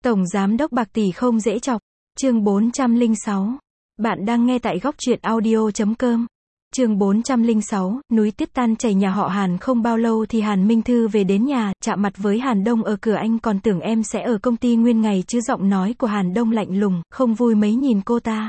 Tổng Giám đốc bạc tỷ không dễ chọc. Chương 406. Bạn đang nghe tại góc truyện audio.com. Chương 406, núi tuyết tan chảy nhà họ Hàn. Không bao lâu thì Hàn Minh Thư về đến nhà, chạm mặt với Hàn Đông ở cửa. Anh còn tưởng em sẽ ở công ty nguyên ngày chứ. Giọng nói của Hàn Đông lạnh lùng, không vui mấy nhìn cô ta.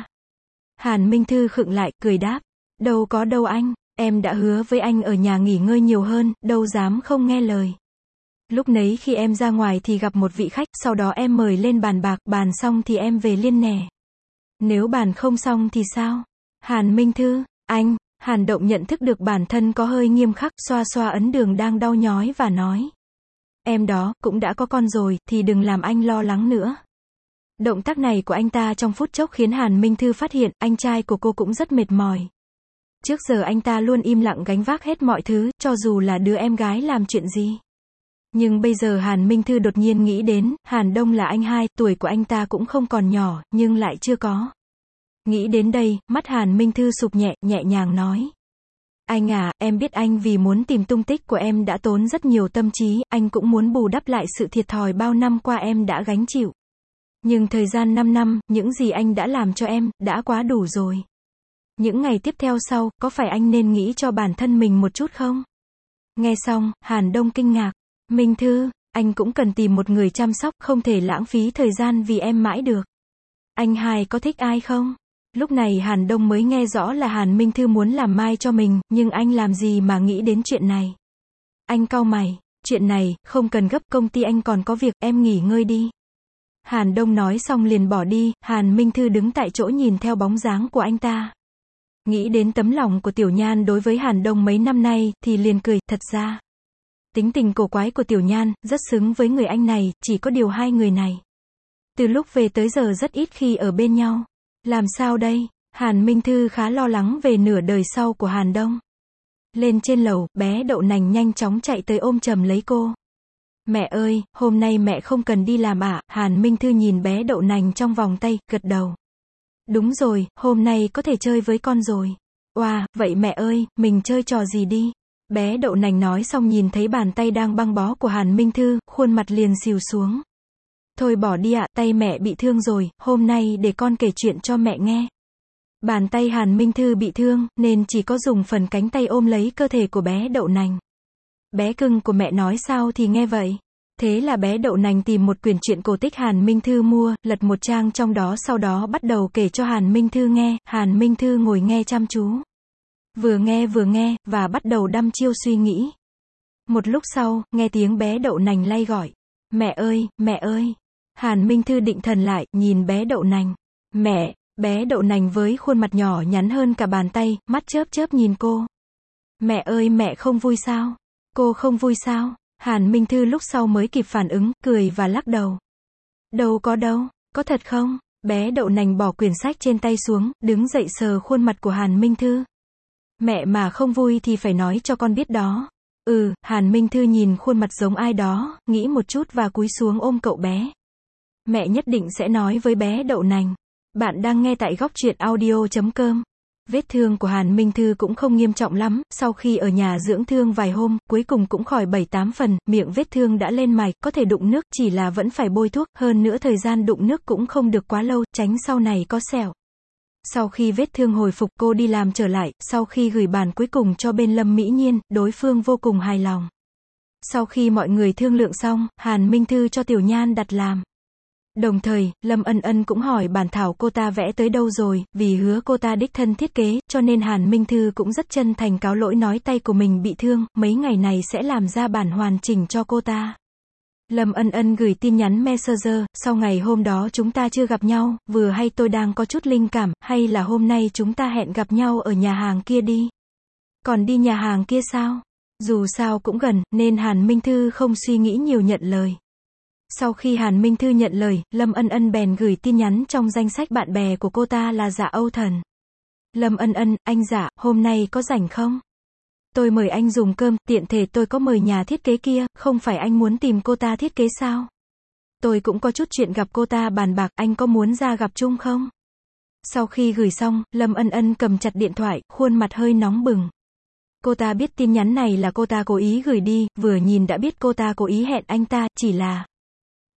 Hàn Minh Thư khựng lại, cười đáp. Đâu có đâu anh, em đã hứa với anh ở nhà nghỉ ngơi nhiều hơn, đâu dám không nghe lời. Lúc nấy khi em ra ngoài thì gặp một vị khách, sau đó em mời lên bàn bạc, bàn xong thì em về liền nè. Nếu bàn không xong thì sao? Hàn Minh Thư, anh, Hàn Động nhận thức được bản thân có hơi nghiêm khắc, xoa xoa ấn đường đang đau nhói và nói. Em đó, cũng đã có con rồi, thì đừng làm anh lo lắng nữa. Động tác này của anh ta trong phút chốc khiến Hàn Minh Thư phát hiện, anh trai của cô cũng rất mệt mỏi. Trước giờ anh ta luôn im lặng gánh vác hết mọi thứ, cho dù là đứa em gái làm chuyện gì. Nhưng bây giờ Hàn Minh Thư đột nhiên nghĩ đến, Hàn Đông là anh hai, tuổi của anh ta cũng không còn nhỏ, nhưng lại chưa có. Nghĩ đến đây, mắt Hàn Minh Thư sụp nhẹ nhàng nói. Anh à, em biết anh vì muốn tìm tung tích của em đã tốn rất nhiều tâm trí, anh cũng muốn bù đắp lại sự thiệt thòi bao năm qua em đã gánh chịu. Nhưng thời gian 5 năm, những gì anh đã làm cho em, đã quá đủ rồi. Những ngày tiếp theo sau, có phải anh nên nghĩ cho bản thân mình một chút không? Nghe xong, Hàn Đông kinh ngạc. Minh Thư, anh cũng cần tìm một người chăm sóc, không thể lãng phí thời gian vì em mãi được. Anh hai có thích ai không? Lúc này Hàn Đông mới nghe rõ là Hàn Minh Thư muốn làm mai cho mình, nhưng anh làm gì mà nghĩ đến chuyện này? Anh cau mày, chuyện này, không cần gấp, công ty anh còn có việc, em nghỉ ngơi đi. Hàn Đông nói xong liền bỏ đi, Hàn Minh Thư đứng tại chỗ nhìn theo bóng dáng của anh ta. Nghĩ đến tấm lòng của Tiểu Nhan đối với Hàn Đông mấy năm nay, thì liền cười, thật ra. Tính tình cổ quái của Tiểu Nhan, rất xứng với người anh này, chỉ có điều hai người này. Từ lúc về tới giờ rất ít khi ở bên nhau. Làm sao đây? Hàn Minh Thư khá lo lắng về nửa đời sau của Hàn Đông. Lên trên lầu, bé Đậu Nành nhanh chóng chạy tới ôm chầm lấy cô. Mẹ ơi, hôm nay mẹ không cần đi làm ạ? Hàn Minh Thư nhìn bé Đậu Nành trong vòng tay, gật đầu. Đúng rồi, hôm nay có thể chơi với con rồi. Oà, vậy mẹ ơi, mình chơi trò gì đi? Bé Đậu Nành nói xong nhìn thấy bàn tay đang băng bó của Hàn Minh Thư, khuôn mặt liền xìu xuống. Thôi bỏ đi ạ, tay mẹ bị thương rồi, hôm nay để con kể chuyện cho mẹ nghe. Bàn tay Hàn Minh Thư bị thương, nên chỉ có dùng phần cánh tay ôm lấy cơ thể của bé Đậu Nành. Bé cưng của mẹ nói sao thì nghe vậy. Thế là bé Đậu Nành tìm một quyển truyện cổ tích Hàn Minh Thư mua, lật một trang trong đó sau đó bắt đầu kể cho Hàn Minh Thư nghe. Hàn Minh Thư ngồi nghe chăm chú. Vừa nghe, và bắt đầu đăm chiêu suy nghĩ. Một lúc sau, nghe tiếng bé Đậu Nành lay gọi. Mẹ ơi, mẹ ơi. Hàn Minh Thư định thần lại, nhìn bé Đậu Nành. Mẹ, bé Đậu Nành với khuôn mặt nhỏ nhắn hơn cả bàn tay, mắt chớp chớp nhìn cô. Mẹ ơi, mẹ không vui sao? Cô không vui sao? Hàn Minh Thư lúc sau mới kịp phản ứng, cười và lắc đầu. Đâu, có thật không? Bé Đậu Nành bỏ quyển sách trên tay xuống, đứng dậy sờ khuôn mặt của Hàn Minh Thư. Mẹ mà không vui thì phải nói cho con biết đó. Hàn Minh Thư nhìn khuôn mặt giống ai đó, nghĩ một chút và cúi xuống ôm cậu bé. Mẹ nhất định sẽ nói với bé Đậu Nành. Bạn đang nghe tại góc truyện audio.com. Vết thương của Hàn Minh Thư cũng không nghiêm trọng lắm, sau khi ở nhà dưỡng thương vài hôm, cuối cùng cũng khỏi 7-8 phần, miệng vết thương đã lên mài, có thể đụng nước, chỉ là vẫn phải bôi thuốc, hơn nữa thời gian đụng nước cũng không được quá lâu, tránh sau này có sẹo. Sau khi vết thương hồi phục, cô đi làm trở lại, sau khi gửi bản cuối cùng cho bên Lâm Mỹ Nhiên, đối phương vô cùng hài lòng. Sau khi mọi người thương lượng xong, Hàn Minh Thư cho Tiểu Nhan đặt làm. Đồng thời, Lâm Ân Ân cũng hỏi bản thảo cô ta vẽ tới đâu rồi, vì hứa cô ta đích thân thiết kế, cho nên Hàn Minh Thư cũng rất chân thành cáo lỗi nói tay của mình bị thương, mấy ngày này sẽ làm ra bản hoàn chỉnh cho cô ta. Lâm Ân Ân gửi tin nhắn Messenger, sau ngày hôm đó chúng ta chưa gặp nhau, vừa hay tôi đang có chút linh cảm, hay là hôm nay chúng ta hẹn gặp nhau ở nhà hàng kia đi. Còn đi nhà hàng kia sao? Dù sao cũng gần, nên Hàn Minh Thư không suy nghĩ nhiều nhận lời. Sau khi Hàn Minh Thư nhận lời, Lâm Ân Ân bèn gửi tin nhắn trong danh sách bạn bè của cô ta là Dạ Âu Thần. Lâm Ân Ân, anh Dạ, hôm nay có rảnh không? Tôi mời anh dùng cơm, tiện thể tôi có mời nhà thiết kế kia, không phải anh muốn tìm cô ta thiết kế sao? Tôi cũng có chút chuyện gặp cô ta bàn bạc, anh có muốn ra gặp chung không? Sau khi gửi xong, Lâm Ân Ân cầm chặt điện thoại, khuôn mặt hơi nóng bừng. Cô ta biết tin nhắn này là cô ta cố ý gửi đi, vừa nhìn đã biết cô ta cố ý hẹn anh ta, chỉ là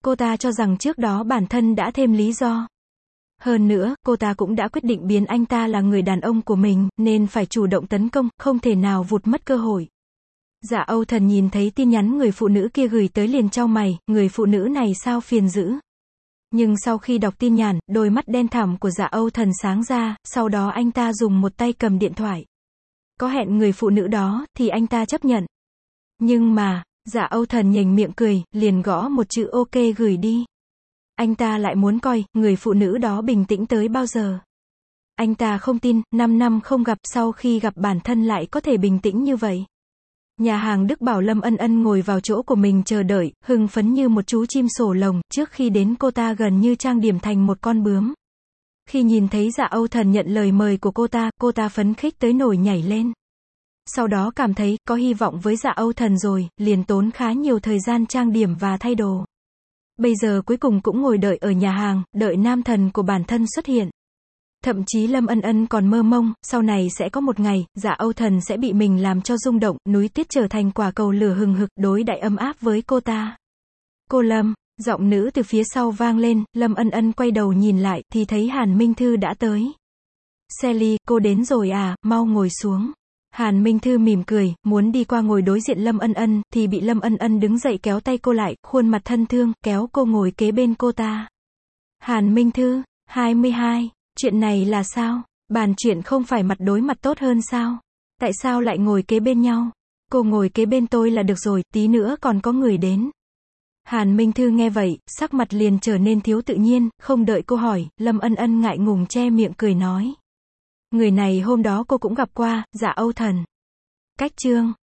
Cô ta cho rằng trước đó bản thân đã thêm lý do. Hơn nữa, cô ta cũng đã quyết định biến anh ta là người đàn ông của mình, nên phải chủ động tấn công, không thể nào vụt mất cơ hội. Dạ Âu Thần nhìn thấy tin nhắn người phụ nữ kia gửi tới liền chau mày, người phụ nữ này sao phiền dữ. Nhưng sau khi đọc tin nhắn, đôi mắt đen thẳm của Dạ Âu Thần sáng ra, sau đó anh ta dùng một tay cầm điện thoại. Có hẹn người phụ nữ đó, thì anh ta chấp nhận. Nhưng mà, Dạ Âu Thần nhếch miệng cười, liền gõ một chữ OK gửi đi. Anh ta lại muốn coi, người phụ nữ đó bình tĩnh tới bao giờ. Anh ta không tin, 5 năm không gặp, sau khi gặp bản thân lại có thể bình tĩnh như vậy. Nhà hàng Đức bảo Lâm Ân Ân ngồi vào chỗ của mình chờ đợi, hưng phấn như một chú chim sổ lồng, trước khi đến cô ta gần như trang điểm thành một con bướm. Khi nhìn thấy Dạ Âu Thần nhận lời mời của cô ta phấn khích tới nổi nhảy lên. Sau đó cảm thấy, có hy vọng với Dạ Âu Thần rồi, liền tốn khá nhiều thời gian trang điểm và thay đồ. Bây giờ cuối cùng cũng ngồi đợi ở nhà hàng, đợi nam thần của bản thân xuất hiện. Thậm chí Lâm Ân Ân còn mơ mông, sau này sẽ có một ngày, Dạ Âu Thần sẽ bị mình làm cho rung động, núi tuyết trở thành quả cầu lửa hừng hực, đối đãi ấm áp với cô ta. Cô Lâm, giọng nữ từ phía sau vang lên, Lâm Ân Ân quay đầu nhìn lại, thì thấy Hàn Minh Thư đã tới. Sally, cô đến rồi à, mau ngồi xuống. Hàn Minh Thư mỉm cười, muốn đi qua ngồi đối diện Lâm Ân Ân, thì bị Lâm Ân Ân đứng dậy kéo tay cô lại, khuôn mặt thân thương, kéo cô ngồi kế bên cô ta. Hàn Minh Thư, 22, chuyện này là sao? Bàn chuyện không phải mặt đối mặt tốt hơn sao? Tại sao lại ngồi kế bên nhau? Cô ngồi kế bên tôi là được rồi, tí nữa còn có người đến. Hàn Minh Thư nghe vậy, sắc mặt liền trở nên thiếu tự nhiên, không đợi cô hỏi, Lâm Ân Ân ngại ngùng che miệng cười nói. Người này hôm đó cô cũng gặp qua, Dạ Âu Thần. Cách chương